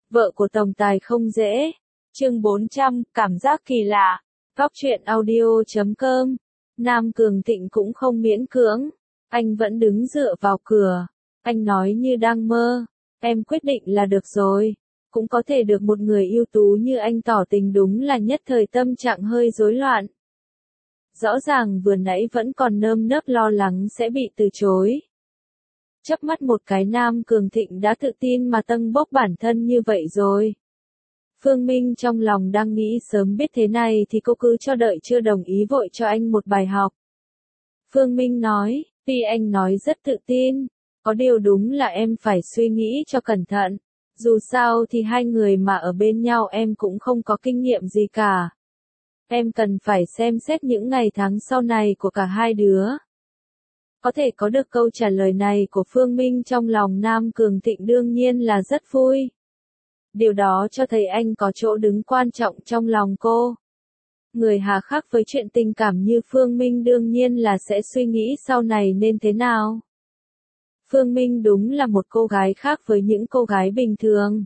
Vợ của tổng tài không dễ. Chương 400, cảm giác kỳ lạ. Góc truyện audio.com. Nam Cường Thịnh cũng không miễn cưỡng. Anh vẫn đứng dựa vào cửa. Anh nói như đang mơ. Em quyết định là được rồi. Cũng có thể được một người ưu tú như anh tỏ tình, đúng là nhất thời tâm trạng hơi rối loạn. Rõ ràng vừa nãy vẫn còn nơm nớp lo lắng sẽ bị từ chối. Chớp mắt một cái Nam Cường Thịnh đã tự tin mà tâng bốc bản thân như vậy rồi. Phương Minh trong lòng đang nghĩ sớm biết thế này thì cô cứ cho đợi, chưa đồng ý vội cho anh một bài học. Phương Minh nói, tuy anh nói rất tự tin, có điều đúng là em phải suy nghĩ cho cẩn thận. Dù sao thì hai người mà ở bên nhau em cũng không có kinh nghiệm gì cả. Em cần phải xem xét những ngày tháng sau này của cả hai đứa. Có thể có được câu trả lời này của Phương Minh trong lòng Nam Cường Thịnh đương nhiên là rất vui. Điều đó cho thấy anh có chỗ đứng quan trọng trong lòng cô. Người hà khắc với chuyện tình cảm như Phương Minh đương nhiên là sẽ suy nghĩ sau này nên thế nào. Phương Minh đúng là một cô gái khác với những cô gái bình thường.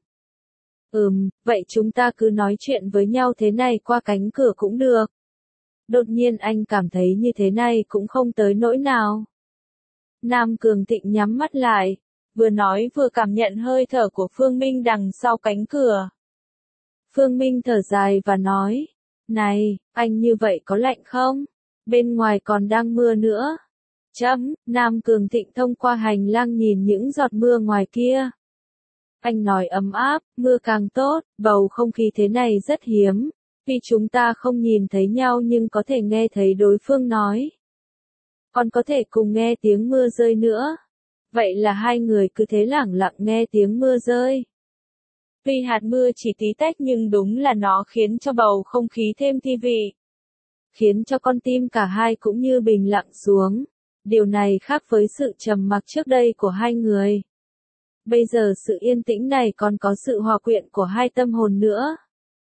Vậy chúng ta cứ nói chuyện với nhau thế này qua cánh cửa cũng được. Đột nhiên anh cảm thấy như thế này cũng không tới nỗi nào. Nam Cường Thịnh nhắm mắt lại, vừa nói vừa cảm nhận hơi thở của Phương Minh đằng sau cánh cửa. Phương Minh thở dài và nói, này, anh như vậy có lạnh không? Bên ngoài còn đang mưa nữa. Nam Cường Thịnh thông qua hành lang nhìn những giọt mưa ngoài kia. Anh nói ấm áp, mưa càng tốt, bầu không khí thế này rất hiếm. Vì chúng ta không nhìn thấy nhau nhưng có thể nghe thấy đối phương nói. Còn có thể cùng nghe tiếng mưa rơi nữa. Vậy là hai người cứ thế lẳng lặng nghe tiếng mưa rơi. Tuy hạt mưa chỉ tí tách nhưng đúng là nó khiến cho bầu không khí thêm thi vị. Khiến cho con tim cả hai cũng như bình lặng xuống. Điều này khác với sự trầm mặc trước đây của hai người. Bây giờ sự yên tĩnh này còn có sự hòa quyện của hai tâm hồn nữa.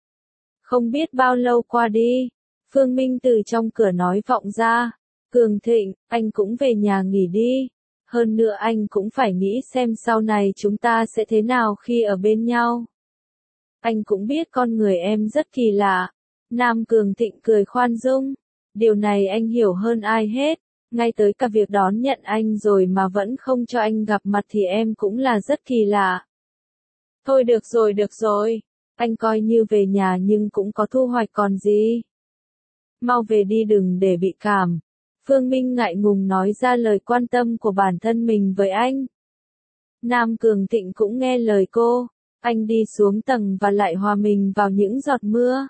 Không biết bao lâu qua đi, Phương Minh từ trong cửa nói vọng ra, Cường Thịnh, anh cũng về nhà nghỉ đi. Hơn nữa anh cũng phải nghĩ xem sau này chúng ta sẽ thế nào khi ở bên nhau. Anh cũng biết con người em rất kỳ lạ. Nam Cường Thịnh cười khoan dung. Điều này anh hiểu hơn ai hết. Ngay tới cả việc đón nhận anh rồi mà vẫn không cho anh gặp mặt thì em cũng là rất kỳ lạ. Thôi được rồi. Anh coi như về nhà nhưng cũng có thu hoạch còn gì. Mau về đi đừng để bị cảm. Phương Minh ngại ngùng nói ra lời quan tâm của bản thân mình với anh. Nam Cường Thịnh cũng nghe lời cô. Anh đi xuống tầng và lại hòa mình vào những giọt mưa.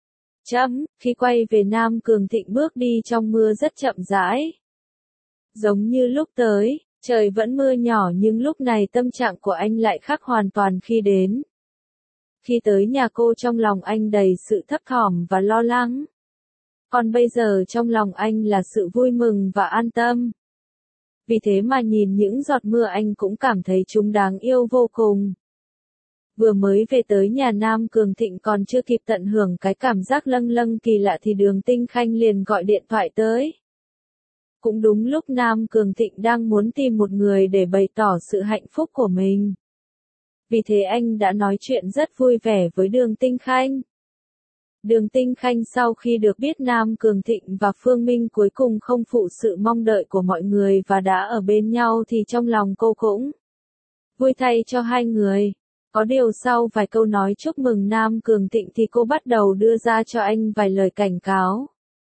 Khi quay về Nam Cường Thịnh bước đi trong mưa rất chậm rãi. Giống như lúc tới, trời vẫn mưa nhỏ nhưng lúc này tâm trạng của anh lại khác hoàn toàn khi đến. Khi tới nhà cô trong lòng anh đầy sự thấp thỏm và lo lắng. Còn bây giờ trong lòng anh là sự vui mừng và an tâm. Vì thế mà nhìn những giọt mưa anh cũng cảm thấy chúng đáng yêu vô cùng. Vừa mới về tới nhà Nam Cường Thịnh còn chưa kịp tận hưởng cái cảm giác lâng lâng kỳ lạ thì Đường Tinh Khanh liền gọi điện thoại tới. Cũng đúng lúc Nam Cường Thịnh đang muốn tìm một người để bày tỏ sự hạnh phúc của mình. Vì thế anh đã nói chuyện rất vui vẻ với Đường Tinh Khanh. Đường Tinh Khanh sau khi được biết Nam Cường Thịnh và Phương Minh cuối cùng không phụ sự mong đợi của mọi người và đã ở bên nhau thì trong lòng cô cũng vui thay cho hai người. Có điều sau vài câu nói chúc mừng Nam Cường Thịnh thì cô bắt đầu đưa ra cho anh vài lời cảnh cáo.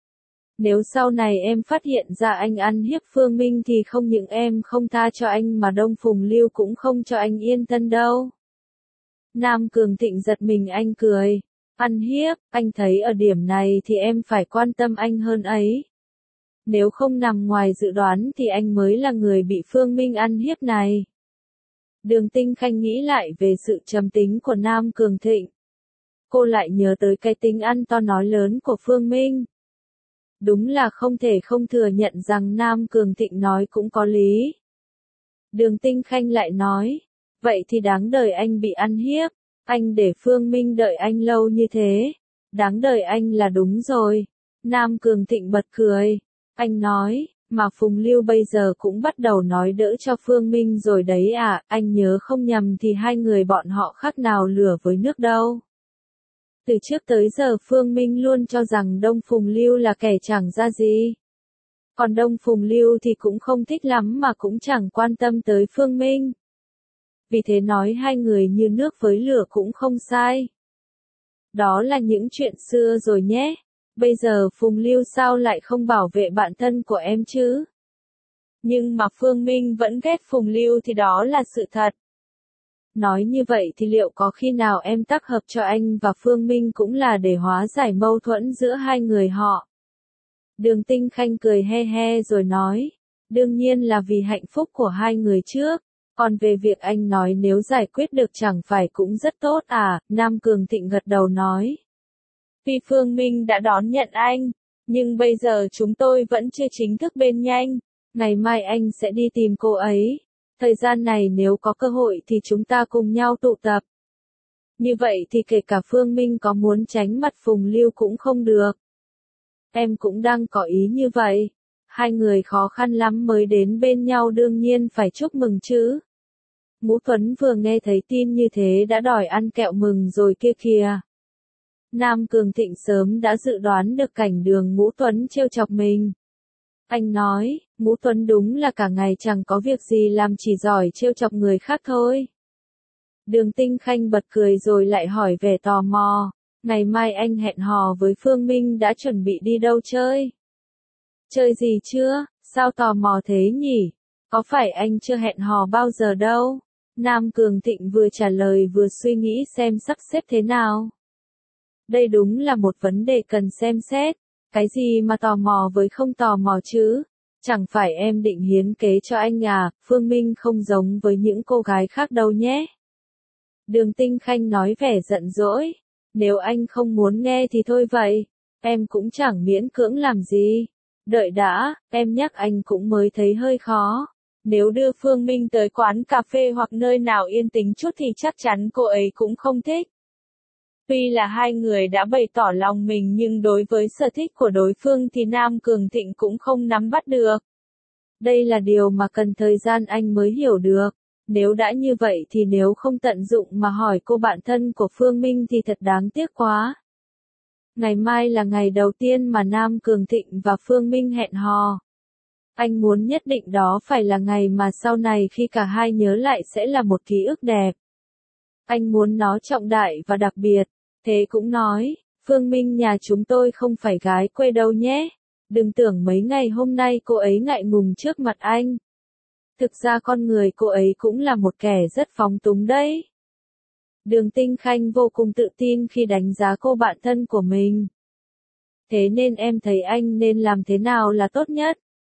Nếu sau này em phát hiện ra anh ăn hiếp Phương Minh thì không những em không tha cho anh mà Đông Phùng Lưu cũng không cho anh yên thân đâu. Nam Cường Thịnh giật mình anh cười. Ăn hiếp, anh thấy ở điểm này thì em phải quan tâm anh hơn ấy. Nếu không nằm ngoài dự đoán thì anh mới là người bị Phương Minh ăn hiếp này. Đường Tinh Khanh nghĩ lại về sự trầm tính của Nam Cường Thịnh. Cô lại nhớ tới cái tính ăn to nói lớn của Phương Minh. Đúng là không thể không thừa nhận rằng Nam Cường Thịnh nói cũng có lý. Đường Tinh Khanh lại nói, vậy thì đáng đời anh bị ăn hiếp, anh để Phương Minh đợi anh lâu như thế, đáng đời anh là đúng rồi. Nam Cường Thịnh bật cười, anh nói, Mà Phùng Lưu bây giờ cũng bắt đầu nói đỡ cho Phương Minh rồi đấy à, anh nhớ không nhầm thì hai người bọn họ khác nào lửa với nước đâu. Từ trước tới giờ Phương Minh luôn cho rằng Đông Phùng Lưu là kẻ chẳng ra gì. Còn Đông Phùng Lưu thì cũng không thích lắm mà cũng chẳng quan tâm tới Phương Minh. Vì thế nói hai người như nước với lửa cũng không sai. Đó là những chuyện xưa rồi nhé. Bây giờ Phùng Lưu sao lại không bảo vệ bạn thân của em chứ? Nhưng mà Phương Minh vẫn ghét Phùng Lưu thì đó là sự thật. Nói như vậy thì liệu có khi nào em tác hợp cho anh và Phương Minh cũng là để hóa giải mâu thuẫn giữa hai người họ? Đường Tinh Khanh cười he he rồi nói, đương nhiên là vì hạnh phúc của hai người trước. Còn về việc anh nói nếu giải quyết được chẳng phải cũng rất tốt à, Nam Cường Thịnh gật đầu nói. Vì Phương Minh đã đón nhận anh, nhưng bây giờ chúng tôi vẫn chưa chính thức bên nhanh. Ngày mai anh sẽ đi tìm cô ấy. Thời gian này nếu có cơ hội thì chúng ta cùng nhau tụ tập. Như vậy thì kể cả Phương Minh có muốn tránh mặt Phùng Lưu cũng không được. Em cũng đang có ý như vậy. Hai người khó khăn lắm mới đến bên nhau đương nhiên phải chúc mừng chứ. Ngũ Tuấn vừa nghe thấy tin như thế đã đòi ăn kẹo mừng rồi kia kìa. Nam Cường Thịnh sớm đã dự đoán được cảnh Đường Ngũ Tuấn trêu chọc mình. Anh nói, Ngũ Tuấn đúng là cả ngày chẳng có việc gì làm chỉ giỏi trêu chọc người khác thôi. Đường Tinh Khanh bật cười rồi lại hỏi vẻ tò mò, ngày mai anh hẹn hò với Phương Minh đã chuẩn bị đi đâu chơi? Chơi gì chưa, sao tò mò thế nhỉ? Có phải anh chưa hẹn hò bao giờ đâu? Nam Cường Thịnh vừa trả lời vừa suy nghĩ xem sắp xếp thế nào. Đây đúng là một vấn đề cần xem xét. Cái gì mà tò mò với không tò mò chứ? Chẳng phải em định hiến kế cho anh à, Phương Minh không giống với những cô gái khác đâu nhé. Đường Tinh Khanh nói vẻ giận dỗi. Nếu anh không muốn nghe thì thôi vậy. Em cũng chẳng miễn cưỡng làm gì. Đợi đã, em nhắc anh cũng mới thấy hơi khó. Nếu đưa Phương Minh tới quán cà phê hoặc nơi nào yên tĩnh chút thì chắc chắn cô ấy cũng không thích. Tuy là hai người đã bày tỏ lòng mình nhưng đối với sở thích của đối phương thì Nam Cường Thịnh cũng không nắm bắt được. Đây là điều mà cần thời gian anh mới hiểu được. Nếu đã như vậy thì nếu không tận dụng mà hỏi cô bạn thân của Phương Minh thì thật đáng tiếc quá. Ngày mai là ngày đầu tiên mà Nam Cường Thịnh và Phương Minh hẹn hò. Anh muốn nhất định đó phải là ngày mà sau này khi cả hai nhớ lại sẽ là một ký ức đẹp. Anh muốn nó trọng đại và đặc biệt. Thế cũng nói, Phương Minh nhà chúng tôi không phải gái quê đâu nhé. Đừng tưởng mấy ngày hôm nay cô ấy ngại ngùng trước mặt anh. Thực ra con người cô ấy cũng là một kẻ rất phóng túng đấy. Đường Tinh Khanh vô cùng tự tin khi đánh giá cô bạn thân của mình. Thế nên em thấy anh nên làm thế nào là tốt nhất?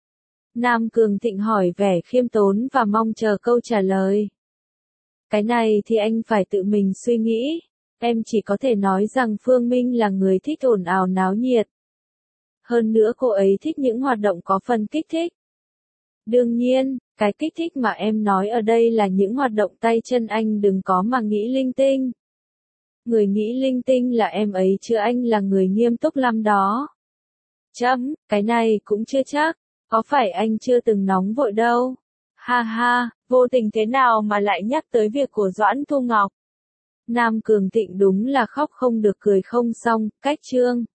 Nam Cường Thịnh hỏi vẻ khiêm tốn và mong chờ câu trả lời. Cái này thì anh phải tự mình suy nghĩ. Em chỉ có thể nói rằng Phương Minh là người thích ồn ào náo nhiệt. Hơn nữa cô ấy thích những hoạt động có phần kích thích. Đương nhiên, cái kích thích mà em nói ở đây là những hoạt động tay chân anh đừng có mà nghĩ linh tinh. Người nghĩ linh tinh là em ấy chứ anh là người nghiêm túc lắm đó. Chấm, cái này cũng chưa chắc, có phải anh chưa từng nóng vội đâu. Ha ha, vô tình thế nào mà lại nhắc tới việc của Doãn Thu Ngọc. Nam Cường Thịnh đúng là khóc không được cười không xong, cách chương.